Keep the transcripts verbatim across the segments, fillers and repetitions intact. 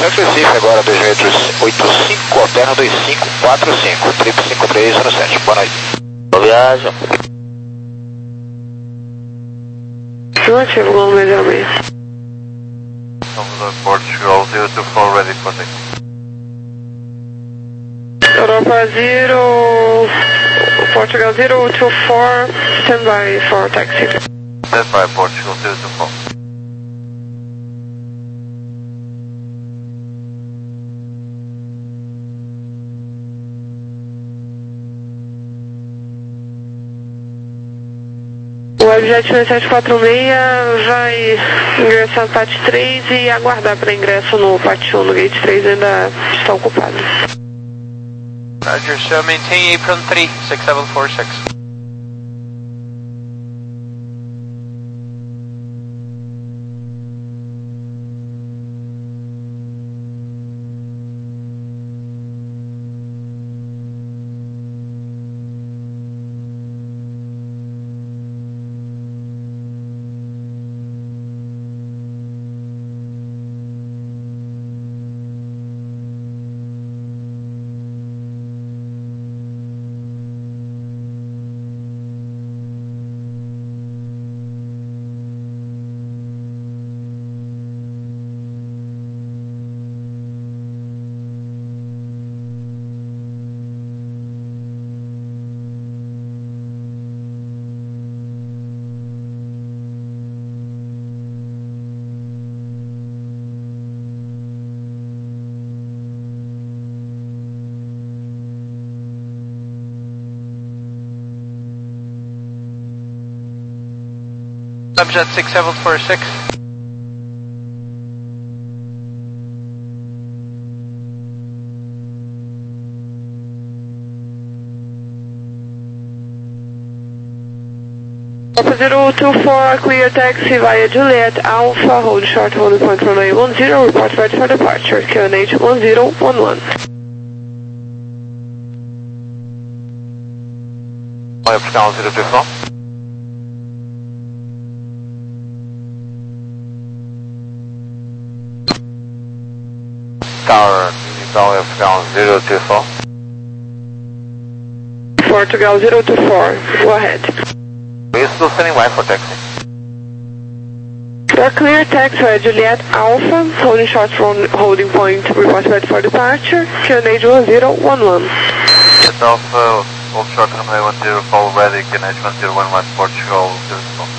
Centro Recife agora, dois metros oitenta e cinco, alterna dois cinco quatro cinco, triplo cinco três zero sete. Boa noite. Boa viagem. Ativo, Gol Medial meio. Commodore Portugal zero two four, ready for takeoff. Europa zero, Portugal zero two four, stand by for taxi. Stand by Portugal zero two four. O Webjet seis sete quatro seis vai ingressar no P A T três e aguardar para ingresso no P A T um, no Gate três ainda está ocupado. Roger, so maintain apron three, six seven four six. Webjet six seven four six. Alpha zero two four, clear taxi via Juliet Alpha, hold short, holding point runway one zero, report ready for departure, Q N H one zero one one. Olha para canal zero two four. Tower, Unical African zero two four. Portugal zero two four, go ahead. Please still standing by for taxi. For clear taxi via Juliet Alpha, holding short from holding point, report ready for departure, Q N H one zero one one. Get off, uh, hold short runway one zero four, ready, Q N H one zero one one, Portugal zero two four.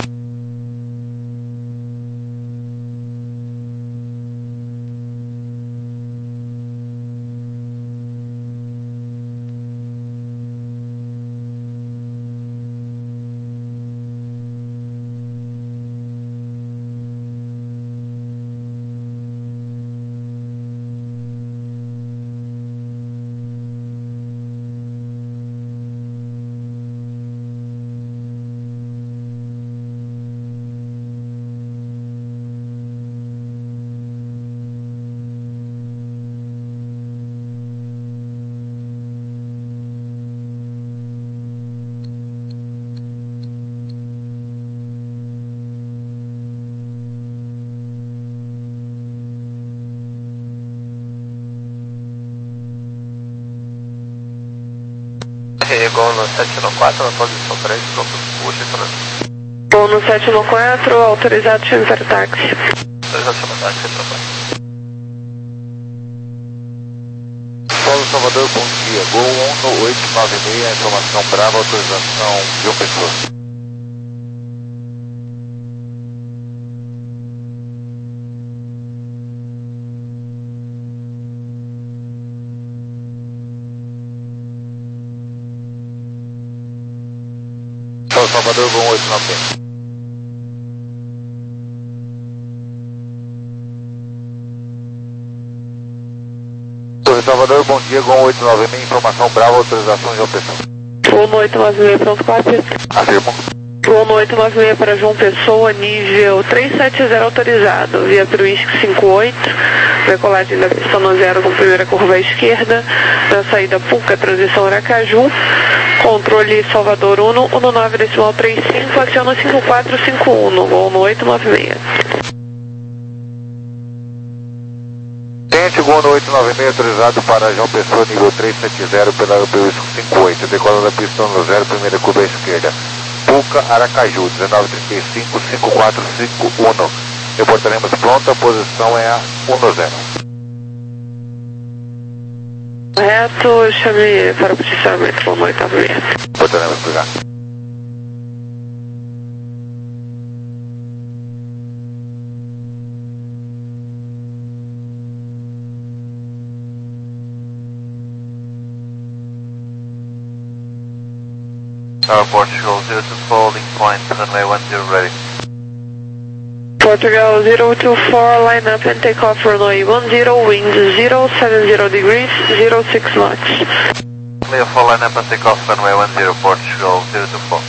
Gol no sete no quatro, posição três, pronto, puxa e trânsito. Gol no sete no quatro, autorizado chamar táxi. Autorizado chamar táxi, tropa. Paulo Salvador, bom dia. Gol um no oito nove seis, informação brava, autorização de uma pessoa. Salvador, Gol oito nove seis. Torre Salvador, bom dia, Gol oito nove seis, informação brava, autorização de uma pessoa. Gol no oito nove seis, pronto, quatro. Afirmo. Gol no oito nove seis para João Pessoa, nível trezentos e setenta autorizado, via Truísque cinco oito, decolagem da pista no zero com primeira curva à esquerda, na saída Puca, transição Aracaju, controle Salvador um, um nove decimal trinta e cinco, aciona cinco quatro cinco um, Gol no oito nove seis. Tem Tenente, Gol no oito nove seis autorizado para João Pessoa, nível trezentos e setenta pela U P U cinquenta e oito, decolando da pista no zero, primeira curva à esquerda. Puca, Aracaju, dezenove trinta e cinco, cinco quatro cinco um. Reportaremos pronto, a posição é a um zero. Correto, chame para o posicionamento, boa noite, obrigado. Reportaremos, obrigado. Uh, Portugal zero two four, link point, runway one zero ready. Portugal zero two four, line up and take off runway one zero, wind zero seven zero degrees, zero six knots. Clear for line up and take off runway one zero, Portugal zero two four.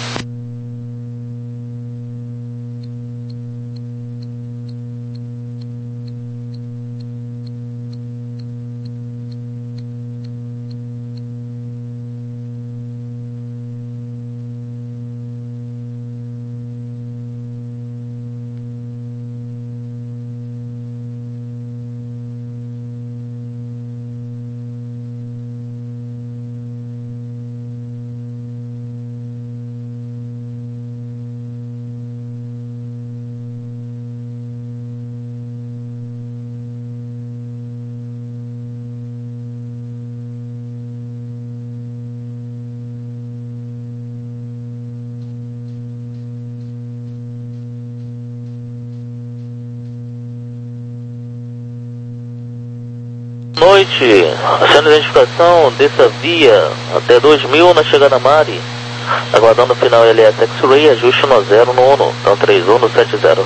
Noite, achando a identificação dessa via até dois mil na chegada Mari, aguardando o final L S X-Ray, ajuste no zero no Uno, então três um no sete zero.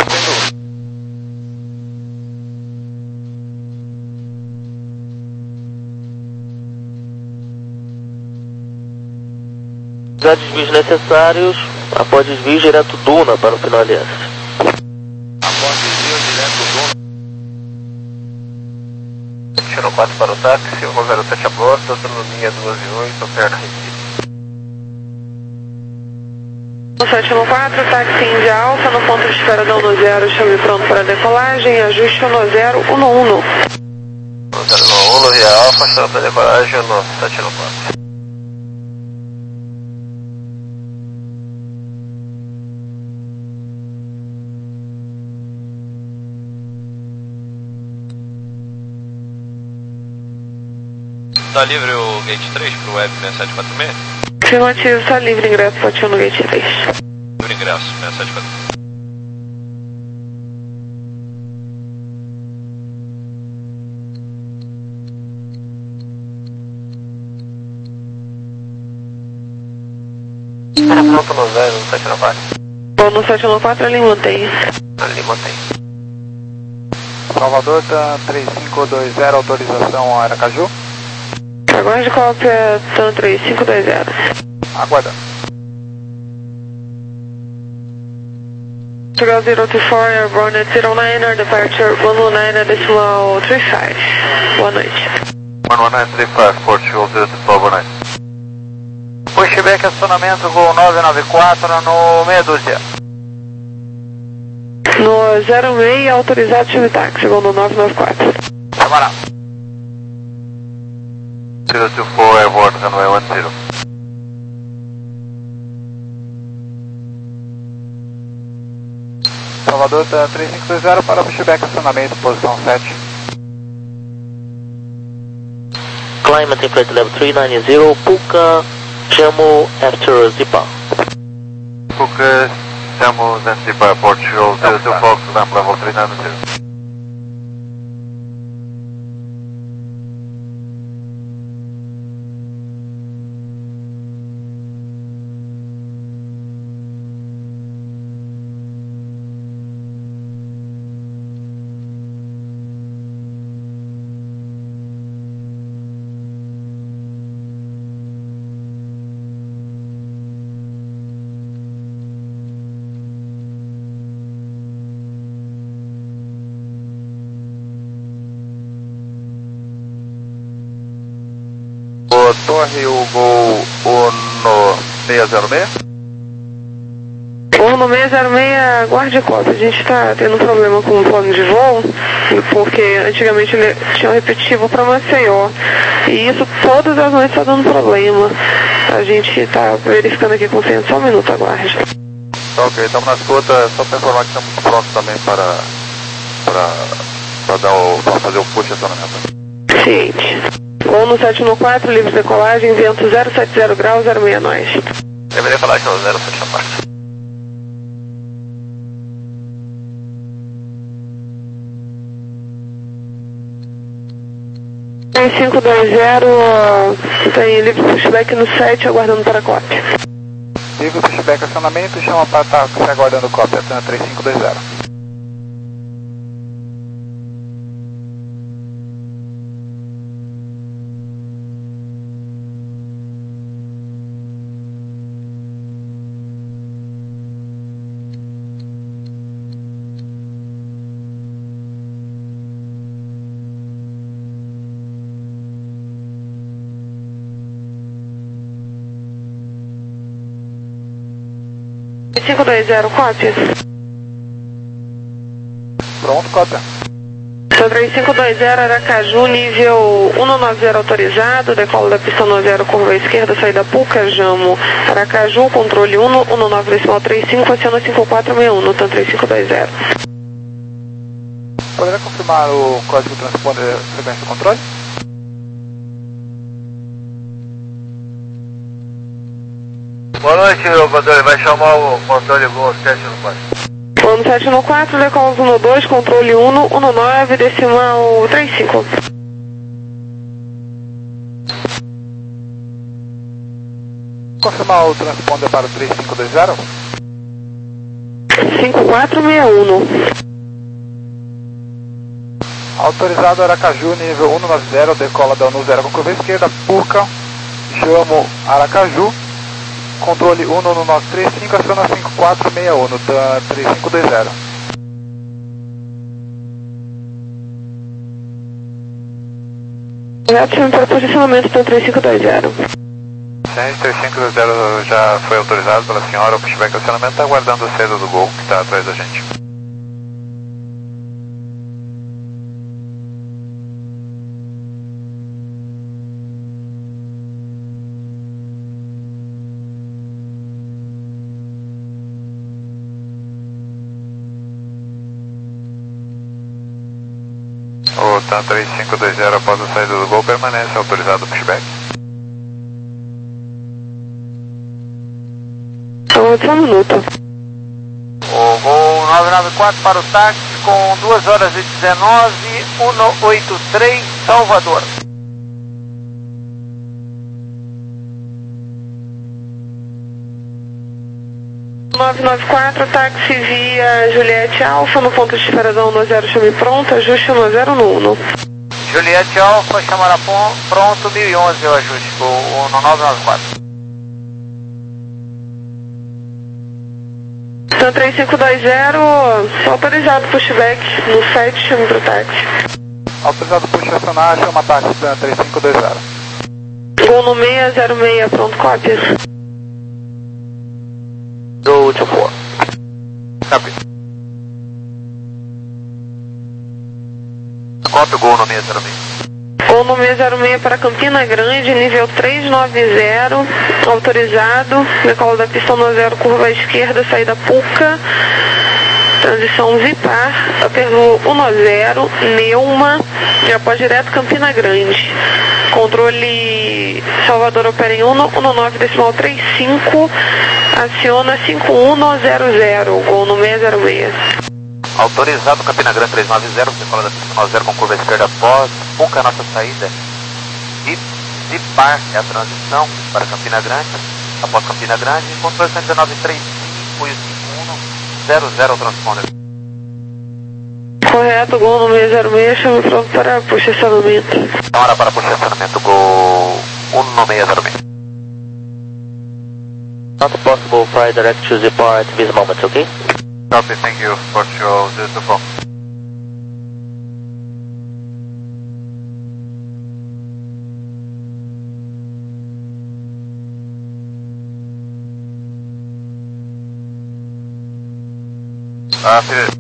Já desvios necessários, após desvio direto Duna para o final L S. Após desvio direto Duna. Tiro quatro para o táxi, um zero sete a bordo, autonomia duas e oito, perna Recife. sete um quatro, táxi Índia Alfa, no ponto de espera da um zero, chame pronto para decolagem, ajuste um zero, um um. um zero um um, via Alfa, chama para decolagem no sete um quatro. Tá livre o gate três pro web seis sete quatro seis? Afirmativo, está livre ingresso, pode no gate três. Livre ingresso, seis sete quatro seis. Espera pronto no zero, no sete um quatro. Bom, no sete um quatro ele mantém. Ali mantém. Salvador, tá três cinco dois zero, autorização Aracaju. Aguarde cópia, T A N três cinco dois zero. Aguardando. Portugal zero two four, airborne at zero nine, departure one one nine, decimal three five. Boa noite. one one nine three five, Portugal zero two four, boa noite. Pushback, acionamento Gol nove nove quatro no meia dúzia. No zero seis, autorizado chame táxi, Gol no nove nove quatro. Camarada. zero two four, airborne, runway one zero. Salvador, tá três cinco dois zero para pushback, acionamento, posição sete. Climb and flight level three nine zero, Puka, chamo after Zipa. Puka, chamo Zanzibar, Portugal zero two four, climb level three nine zero. Torre, o Gol Uno seis zero seis. um no seis zero seis, guarde a cópia. A gente está tendo um problema com o plano de voo, porque antigamente ele tinha um repetitivo para Maceió. E isso todas as noites está dando problema. A gente está verificando aqui com o centro. Só um minuto, aguarde. Tá ok, estamos na escuta, só para informar que estamos próximos também para, para, para, dar o, para fazer o push de acionamento. Ciente. Voo no sete um quatro, livre decolagem, vento zero sete zero graus, zero seis nós. Deveria falar que é o zero sete a parte. três cinco dois zero, tem livre pushback no sete, aguardando para a cópia. Livre pushback acionamento, chama para estar tá, aguardando cópia, Atena três cinco dois zero. três cinco dois zero, cópia. Pronto, cópia. Sou três cinco dois zero, Aracaju, nível um nove zero autorizado, decolo da pista nove zero, curva esquerda, saída Puca, Jamo, Aracaju, controle um, um nove decimal trinta e cinco, aciona cinco quatro seis um, Nutan três cinco dois zero. Poderá confirmar o código transponder frequência do controle? Boa noite, meu controle. Vai chamar o controle Gol sete um quatro. Vamos sete um quatro, decolo um dois, controle um, um nove decimal trinta e cinco. Confirmar o transponder para o três cinco dois zero? cinco quatro seis um. Autorizado Aracaju, nível um nove zero, decola da um zero com curva esquerda, Puca, Jamo, Aracaju, controle um um nove três cinco, aciona cinco quatro seis um, Nutan três cinco dois zero. Correto, chame para posicionamento, Nutan três cinco dois zero. três cinco dois zero já foi autorizado pela senhora, o pushback acionamento está aguardando a saída do Gol, que está atrás da gente. O TAM três cinco dois zero após a saída do Gol permanece autorizado o pushback. Só um minuto. O Gol nove nove quatro para o táxi com duas horas e dezenove, cento e oitenta e três, Salvador. nove nove quatro, táxi via Juliette Alfa, no ponto de esperadão no zero, chame pronto, ajuste no zero no um. Juliette Alfa, chamará pronto, mil e onze o ajuste, o nove nove quatro. Então três cinco dois zero, autorizado pushback no sete, chame para o táxi. Autorizado push acionar, chama táxi TAM três cinco dois zero. Gol no seis zero seis, pronto, cópia. Go to four. Copy. Copy o Gol no seis zero seis. Gol no seis zero seis para Campina Grande, nível três nove zero, autorizado, decolo da pista nove zero, curva esquerda, saída Puca, transição Vipar, aperto um nove zero, Neuma, já pode direto Campina Grande. Controle Salvador opera em um nove decimal trinta e cinco, aciona cinco um zero zero, Gol no seis zero seis. Autorizado Campina Grande três nove zero, decola da pista nove zero com curva esquerda após, Puca nossa saída. Vipar é a transição para Campina Grande, após Campina Grande, controle cento e dezenove trinta e cinco e cinco um zero zero transponder. Correto, Gol no seis zero seis, chame pronto para push acionamento. Hora para puxar acionamento, Gol um no seis zero seis. Not possible fly direct to the bar at this moment, okay? Copy, thank you for your zero. Ah, beleza.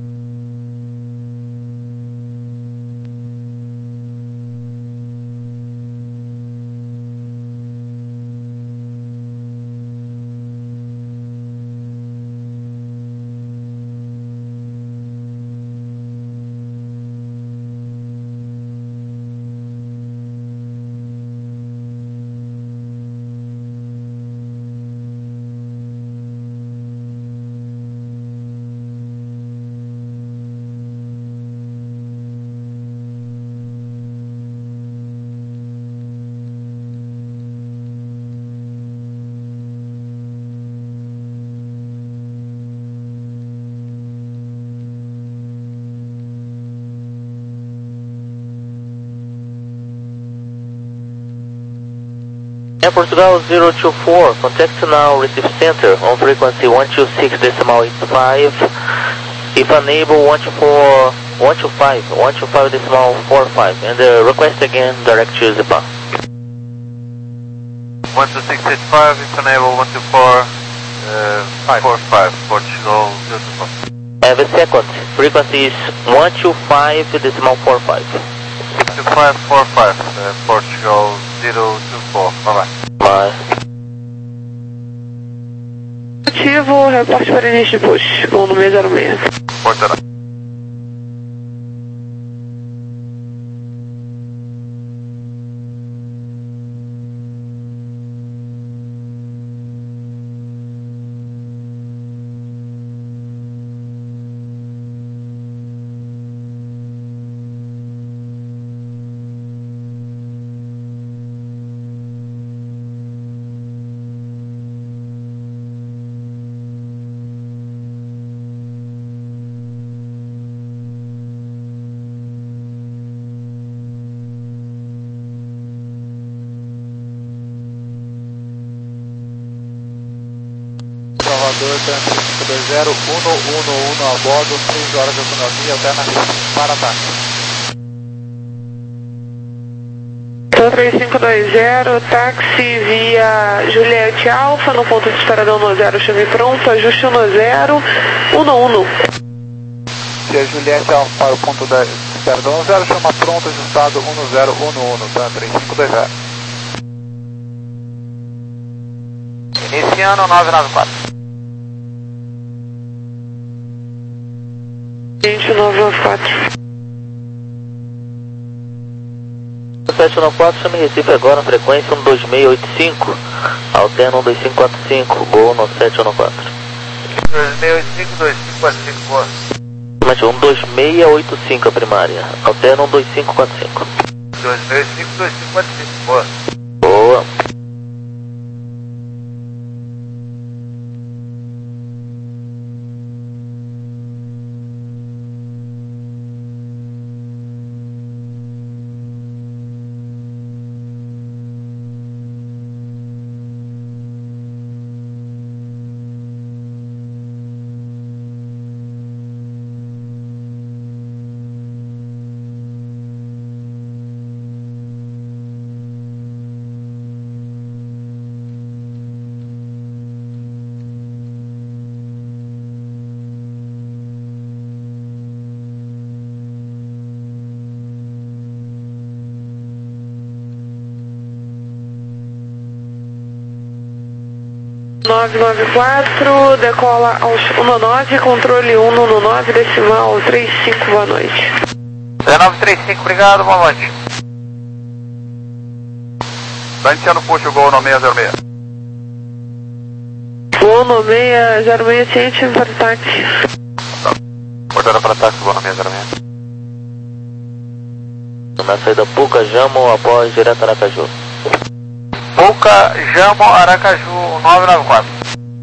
Air Portugal zero two four, contact now receive center on frequency one two six decimal eight five. If unable, one two four, one two five, one two five decimal four five, and uh, request again direct to Zipa. one two six eight five, if unable, one two four, five four five, Portugal zero two four. Have a second, frequency is one two five decimal four five. two five four five, uh, Portugal zero two four, bye bye. Bye. Ativo, reporte para início de push, voo no seis zero seis. Portará. Salvador, cinco dois zero, um um um um a bordo, três horas de autonomia, alternativa para ataque. três cinco dois zero, táxi via Juliette Alfa, no ponto de espera da um zero, chame pronto, ajuste um zero, um um. Se a Juliette Alfa para o ponto da espera da um zero, chama pronto, ajustado um zero um um, tá? três cinco dois zero. Iniciando nove nove quatro. Gente, nove nove quatro. sete nove quatro, chame Recife agora, frequência um dois seis oito cinco, alterna um dois cinco quatro cinco, gol no sete nove quatro. dois seis oito cinco, dois cinco quatro cinco, boa. um dois seis oito cinco a primária, alterna um dois cinco quatro cinco. dois seis oito cinco, dois cinco quatro cinco, boa. Boa. nove nove quatro, decola aos um nove, controle um nove, decimal três cinco, boa noite. dezenove trinta e cinco, obrigado, boa noite. Tá iniciando push o gol no seis zero seis. Voo no seis zero seis, ciente para ataque. Portada para ataque, gol no seis zero seis. Na saída Puca, Jamo, após direto Aracaju. Puca, Jamo, Aracaju, nove nove quatro.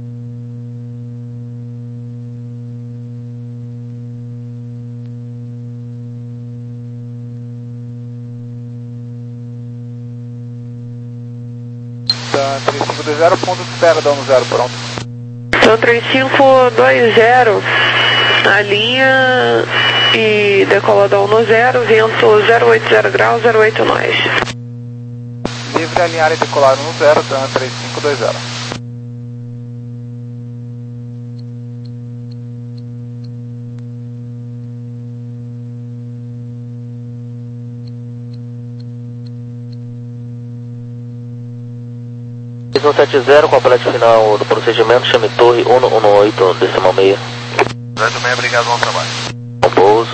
Tá, três cinco dois zero, ponto de espera da um zero, pronto. Então três cinco dois zero, a linha e decola da um zero, vento zero oito zero graus, zero oito nós. Livre alinhar e decolar um zero, tá, três cinco dois zero. três um sete zero, complete final do procedimento, chame torre um um oito, decimal meia. oito meia, obrigado, bom trabalho. Bom pouso.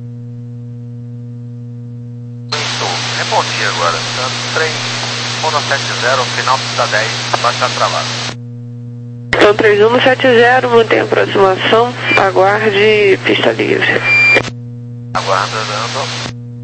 Respondi agora, três um sete zero, final pista dez, baixa travado. Então três um sete zero, mantém a aproximação, aguarde pista livre. Aguarda, dando.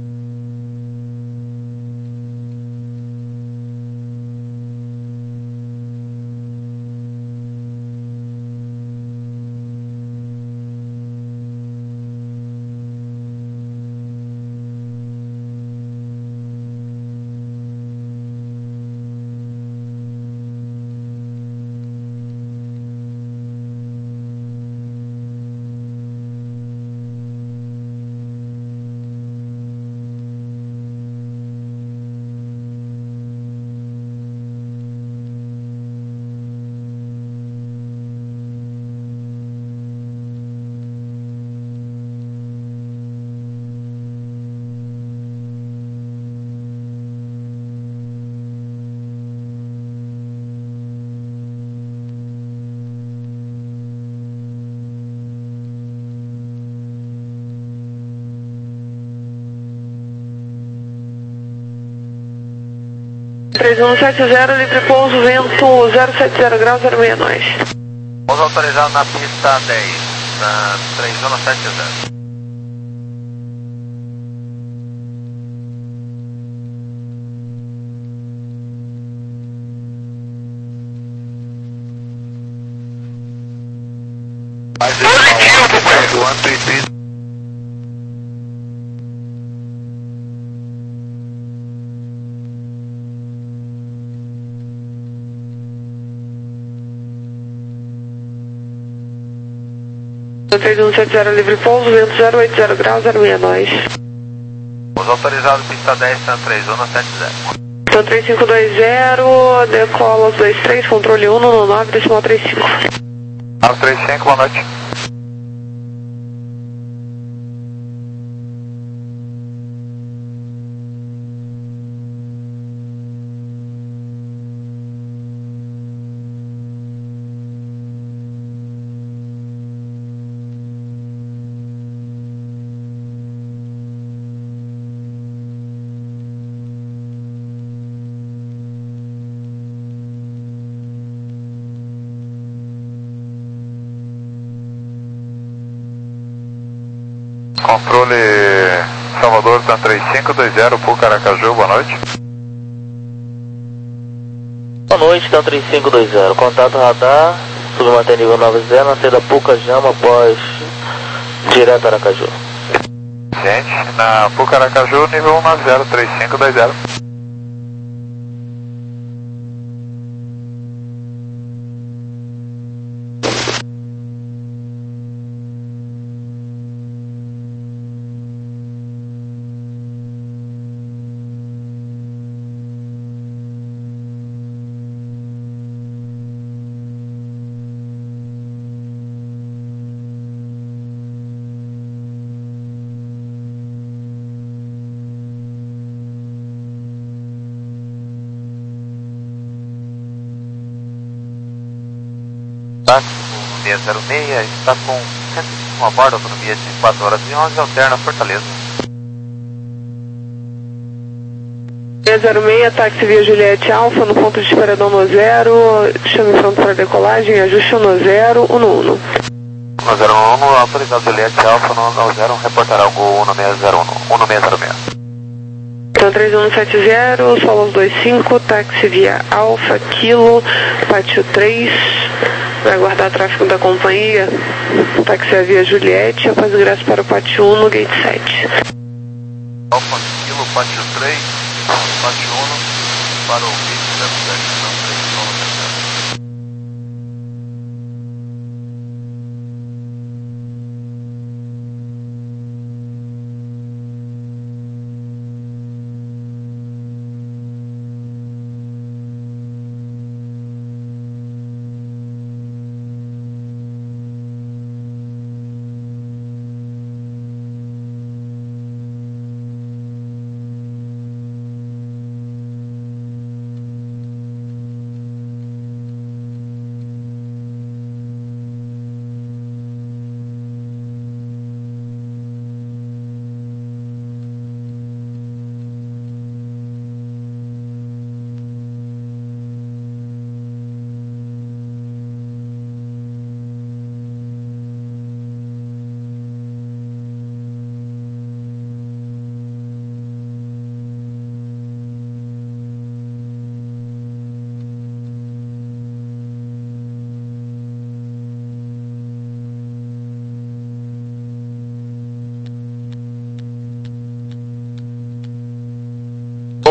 três um sete zero, livre pouso, vento zero sete zero graus, zero seis nós. Pouso autorizado na pista dez, na três um sete zero. Positivo, três um sete zero, livre pouso, vento zero oito zero graus, zero seis nós. Pouso autorizado, pista dez, TAM três um sete zero. TAM três cinco dois zero, decola os dois três, controle um no nove, decimal três cinco. nove três cinco, boa noite. Controle Salvador, TAM três cinco dois zero, Puca Aracaju, boa noite. Boa noite, TAM três cinco dois zero, contato radar, submantém nível nove zero, na saída Puca Jama, após direto Aracaju. Gente, na Puca Aracaju, nível um nove zero, três cinco dois zero. Táxi seis zero seis, está com cento e cinco a bordo, autonomia de quatro horas e onze, alterna Fortaleza. seis zero seis, táxi via Juliette Alfa, no ponto de paredão no zero, chame pronto para decolagem, ajuste no zero, um no um. um zero um, autorizado Juliette Alfa, no zero, reportará o Gol um seis zero um, um seis zero seis. Então três um sete zero, Solos dois cinco, táxi via Alfa, Kilo, Pátio três, vai aguardar tráfego da companhia, táxi é via Juliette, após ingresso para o Pátio um no Gate sete. Alfa, Kilo, Pátio três, Pátio um, para o Gate sete, não três um sete zero.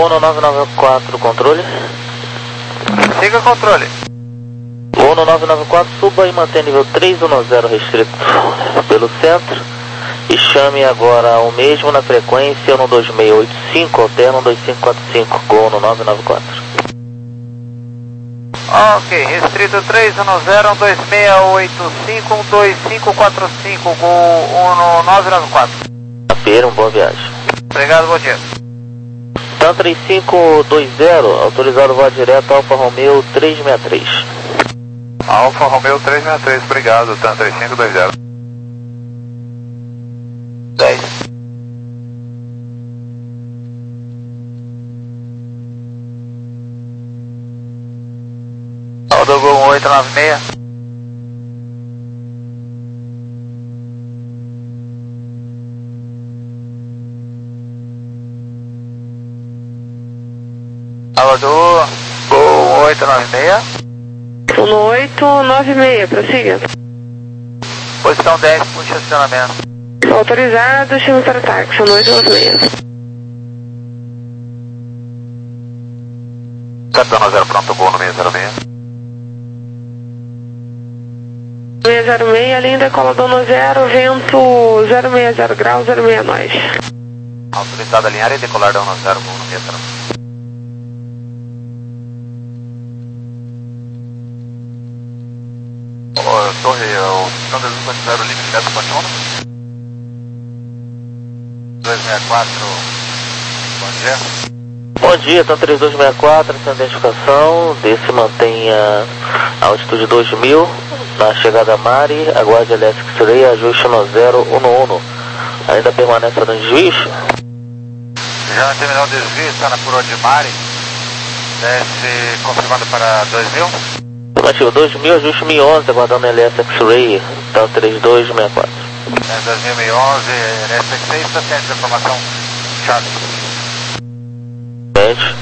Uno nove nove quatro, controle. Siga controle. Uno nove nove quatro, suba e mantém nível três um zero restrito pelo centro. E chame agora o mesmo na frequência no dois seis oito cinco, alterno dois cinco quatro cinco, Gol no nove nove quatro. Ok, restrito três um zero, dois seis oito cinco, dois cinco quatro cinco, Gol um nove nove quatro. Apeira, boa viagem. Obrigado, bom dia. TAM três cinco dois zero, autorizado voo direto Alfa Romeo três seis três. Alfa Romeo três seis três, obrigado, TAM três cinco dois zero. dez. Saldo Gol oito nove seis. Salvador, Gol oito nove seis. um oito nove seis, prossiga. Posição dez, puxa acionamento. Autorizado, chame para táxi, um oito nove seis. Capitão zero pronto, Gol no seis zero seis. seis zero seis, linha decolador no zero, vento zero seis zero graus, zero seis nós. Autorizado a alinhar e decolar da um zero, Gol no seis zero seis. Torre, o sistema de luz zero limite direto para Chona. dois seis quatro, bom dia. Bom dia, TAM três dois seis quatro, essa identificação, desce mantenha a altitude dois mil, na chegada a Mari, aguarde L S X-Ray, ajuste no zero um um. Ainda permanece no desvio? Já terminou o desvio, está na coroa de Mari, desce confirmado para dois mil. Afirmativo, dois mil, ajuste mil e onze, aguardando L S X-Ray, TAM três dois seis quatro. É dois mil e onze, L S X-Ray, está ciente da informação, Charlie. Mente.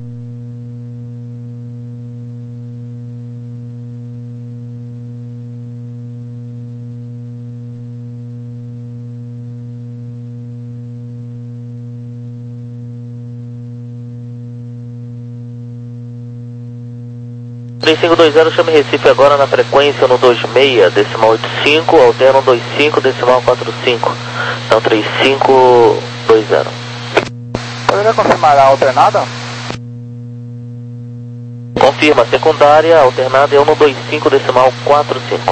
três cinco dois zero, chame Recife agora na frequência no dois seis, decimal oito cinco, alterno dois cinco, decimal quatro cinco. Então três cinco dois zero. Poderia confirmar a alternada? Confirma, secundária, alternada é um dois cinco, decimal quatro cinco.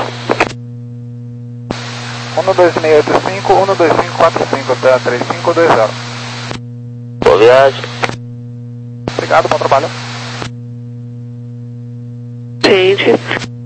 um dois seis oito cinco, um dois cinco quatro cinco, até três cinco dois zero. Boa viagem. Obrigado, bom trabalho. Ciente.